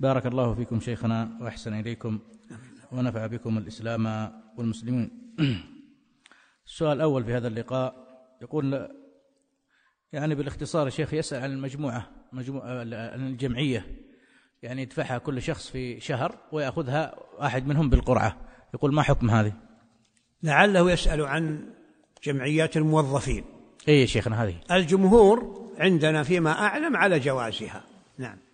بارك الله فيكم شيخنا وأحسن إليكم ونفع بكم الإسلام والمسلمين. السؤال الأول في هذا اللقاء يقول يعني بالاختصار الشيخ يسأل عن المجموعة الجمعية، يعني يدفعها كل شخص في شهر ويأخذها واحد منهم بالقرعة، يقول ما حكم هذه؟ لعله يسأل عن جمعيات الموظفين. إيه يا شيخنا هذه. الجمهور عندنا فيما أعلم على جوازها. نعم.